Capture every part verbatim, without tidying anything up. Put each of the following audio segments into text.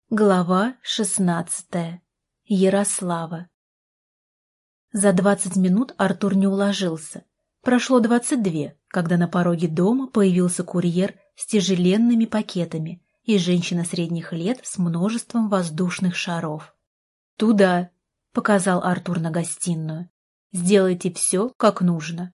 Глава шестнадцатая. Ярослава. За двадцать минут Артур не уложился. Прошло двадцать две, когда на пороге дома появился курьер с тяжеленными пакетами и женщина средних лет с множеством воздушных шаров. «Туда», — показал Артур на гостиную. «Сделайте все, как нужно».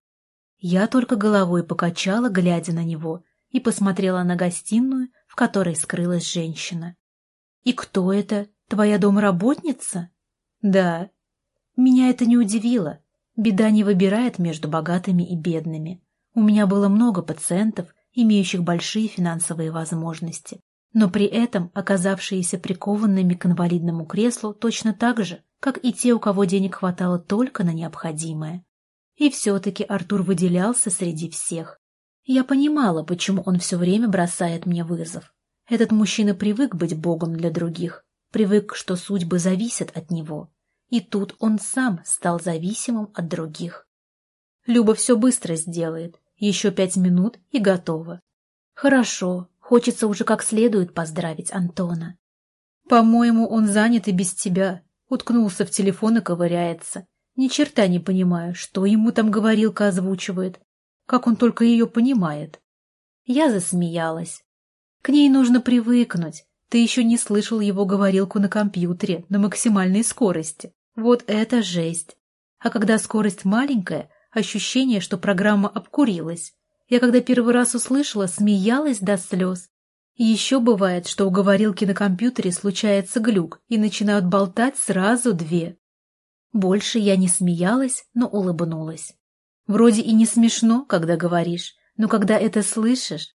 Я только головой покачала, глядя на него, и посмотрела на гостиную, в которой скрылась женщина. «И кто это? Твоя домработница?» «Да». Меня это не удивило. Беда не выбирает между богатыми и бедными. У меня было много пациентов, имеющих большие финансовые возможности, но при этом оказавшиеся прикованными к инвалидному креслу точно так же, как и те, у кого денег хватало только на необходимое. И все-таки Артур выделялся среди всех. Я понимала, почему он все время бросает мне вызов. Этот мужчина привык быть богом для других, привык, что судьбы зависят от него. И тут он сам стал зависимым от других. Люба все быстро сделает, еще пять минут и готово. Хорошо, хочется уже как следует поздравить Антона. По-моему, он занят и без тебя, уткнулся в телефон и ковыряется. Ни черта не понимаю, что ему там говорилка озвучивает, как он только ее понимает. Я засмеялась. К ней нужно привыкнуть. Ты еще не слышал его говорилку на компьютере на максимальной скорости. Вот это жесть. А когда скорость маленькая, ощущение, что программа обкурилась. Я когда первый раз услышала, смеялась до слез. И еще бывает, что у говорилки на компьютере случается глюк, и начинают болтать сразу две. Больше я не смеялась, но улыбнулась. Вроде и не смешно, когда говоришь, но когда это слышишь...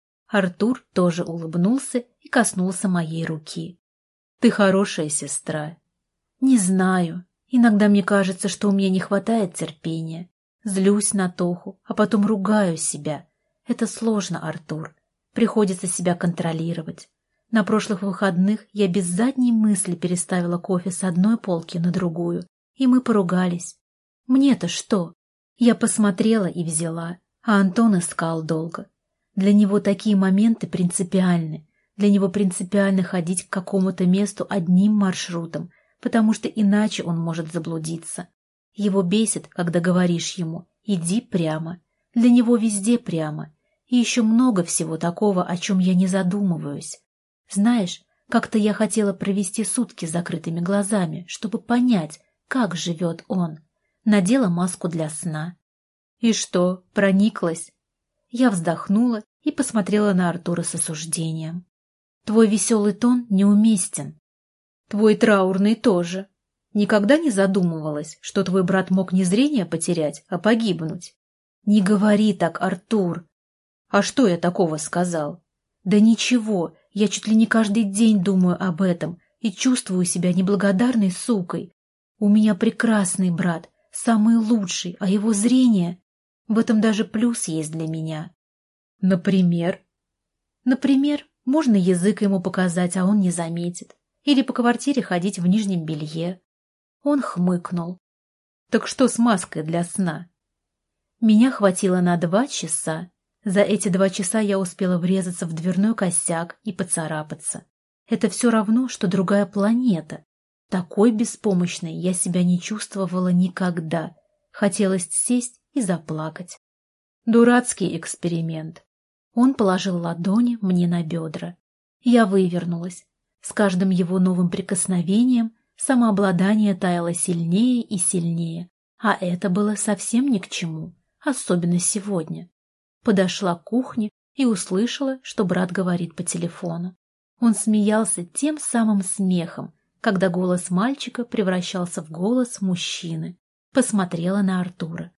Артур тоже улыбнулся и коснулся моей руки. «Ты хорошая сестра». «Не знаю. Иногда мне кажется, что у меня не хватает терпения. Злюсь на Тоху, а потом ругаю себя. Это сложно, Артур. Приходится себя контролировать. На прошлых выходных я без задней мысли переставила кофе с одной полки на другую, и мы поругались. Мне-то что? Я посмотрела и взяла, а Антон искал долго. Для него такие моменты принципиальны. Для него принципиально ходить к какому-то месту одним маршрутом, потому что иначе он может заблудиться. Его бесит, когда говоришь ему «иди прямо». Для него везде прямо. И еще много всего такого, о чем я не задумываюсь. Знаешь, как-то я хотела провести сутки с закрытыми глазами, чтобы понять, как живет он. Надела маску для сна. И что, прониклась? Я вздохнула и посмотрела на Артура с осуждением. Твой веселый тон неуместен. Твой траурный тоже. Никогда не задумывалась, что твой брат мог не зрение потерять, а погибнуть? Не говори так, Артур. А что я такого сказал? Да ничего, я чуть ли не каждый день думаю об этом и чувствую себя неблагодарной сукой. У меня прекрасный брат, самый лучший, а его зрение... В этом даже плюс есть для меня. Например? Например, можно язык ему показать, а он не заметит. Или по квартире ходить в нижнем белье. Он хмыкнул. Так что с маской для сна? Меня хватило на два часа. За эти два часа я успела врезаться в дверной косяк и поцарапаться. Это все равно, что другая планета. Такой беспомощной я себя не чувствовала никогда. Хотелось сесть и заплакать. Дурацкий эксперимент. Он положил ладони мне на бедра. Я вывернулась. С каждым его новым прикосновением самообладание таяло сильнее и сильнее, а это было совсем ни к чему, особенно сегодня. Подошла к кухне и услышала, что брат говорит по телефону. Он смеялся тем самым смехом, когда голос мальчика превращался в голос мужчины. Посмотрела на Артура.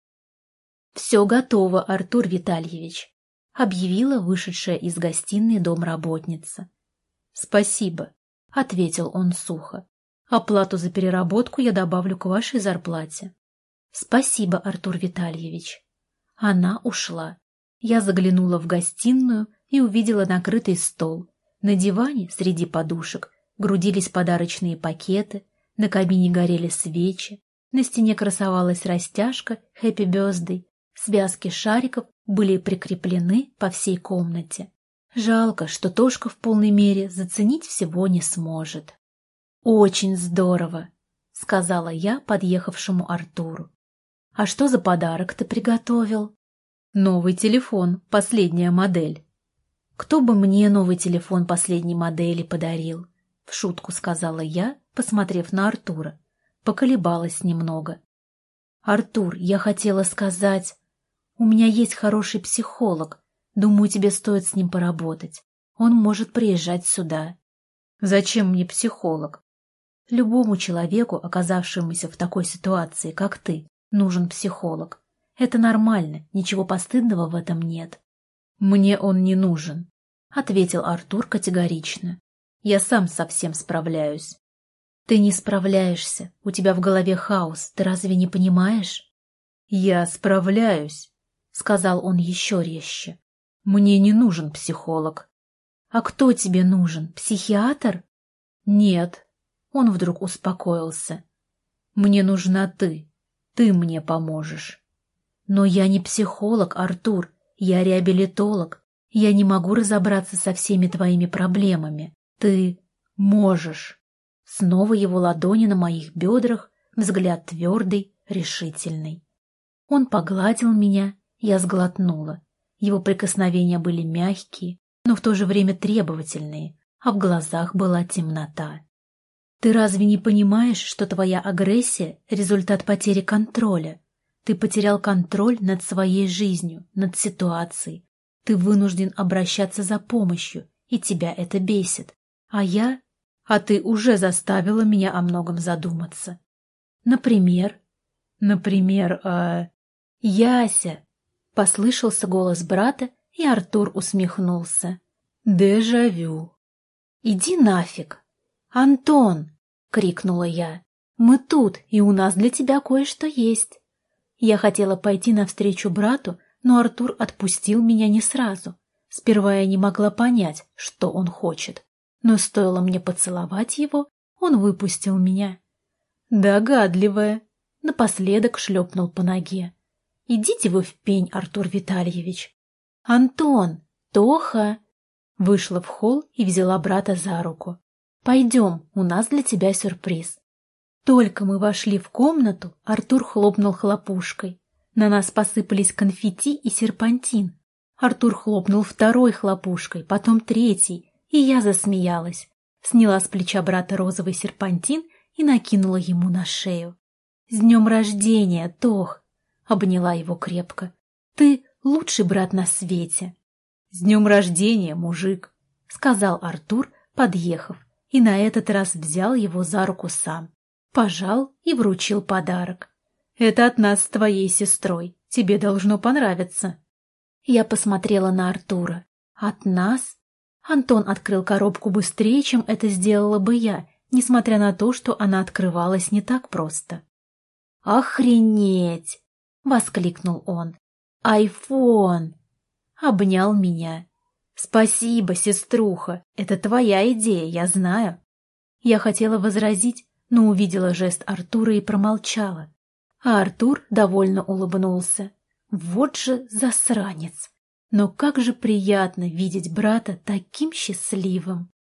«Все готово, Артур Витальевич», — объявила вышедшая из гостиной домработница. «Спасибо», — ответил он сухо. «Оплату за переработку я добавлю к вашей зарплате». «Спасибо, Артур Витальевич». Она ушла. Я заглянула в гостиную и увидела накрытый стол. На диване среди подушек грудились подарочные пакеты, на камине горели свечи, на стене красовалась растяжка «Хэппи Бёрздэй», связки шариков были прикреплены по всей комнате. Жалко, что Тошка в полной мере заценить всего не сможет. «Очень здорово», — сказала я подъехавшему Артуру. «А что за подарок ты приготовил?» «Новый телефон, последняя модель». «Кто бы мне новый телефон последней модели подарил?» — в шутку сказала я, посмотрев на Артура. Поколебалась немного. «Артур, я хотела сказать, у меня есть хороший психолог. Думаю, тебе стоит с ним поработать. Он может приезжать сюда». «Зачем мне психолог?» «Любому человеку, оказавшемуся в такой ситуации, как ты, нужен психолог. Это нормально, ничего постыдного в этом нет». «Мне он не нужен», — ответил Артур категорично. «Я сам совсем справляюсь». «Ты не справляешься, у тебя в голове хаос, ты разве не понимаешь?» «Я справляюсь», — сказал он еще резче. «Мне не нужен психолог». «А кто тебе нужен, психиатр?» «Нет», — он вдруг успокоился. «Мне нужна ты, ты мне поможешь». «Но я не психолог, Артур, я реабилитолог. Я не могу разобраться со всеми твоими проблемами. Ты можешь». Снова его ладони на моих бедрах, взгляд твердый, решительный. Он погладил меня, я сглотнула. Его прикосновения были мягкие, но в то же время требовательные, а в глазах была темнота. «Ты разве не понимаешь, что твоя агрессия — результат потери контроля? Ты потерял контроль над своей жизнью, над ситуацией. Ты вынужден обращаться за помощью, и тебя это бесит. А я... А ты уже заставила меня о многом задуматься. Например... Например, э... Яся!» Послышался голос брата, и Артур усмехнулся. «Дежавю». «Иди нафиг!» «Антон!» — крикнула я. «Мы тут, и у нас для тебя кое-что есть». Я хотела пойти навстречу брату, но Артур отпустил меня не сразу. Сперва я не могла понять, что он хочет. Но стоило мне поцеловать его, он выпустил меня. «Догадливая!» — напоследок шлепнул по ноге. «Идите вы в пень, Артур Витальевич!» «Антон! Тоха!» Вышла в холл и взяла брата за руку. «Пойдем, у нас для тебя сюрприз». Только мы вошли в комнату, Артур хлопнул хлопушкой. На нас посыпались конфетти и серпантин. Артур хлопнул второй хлопушкой, потом третий, и я засмеялась. Сняла с плеча брата розовый серпантин и накинула ему на шею. «С днем рождения, Тох!» — обняла его крепко. «Ты лучший брат на свете!» «С днем рождения, мужик!» — сказал Артур, подъехав, и на этот раз взял его за руку сам. Пожал и вручил подарок. «Это от нас с твоей сестрой. Тебе должно понравиться». Я посмотрела на Артура. «От нас?» Антон открыл коробку быстрее, чем это сделала бы я, несмотря на то, что она открывалась не так просто. «Охренеть!» — воскликнул он. «Айфон!» Обнял меня. «Спасибо, сеструха, это твоя идея, я знаю». Я хотела возразить, но увидела жест Артура и промолчала. А Артур довольно улыбнулся. Вот же засранец! Но как же приятно видеть брата таким счастливым!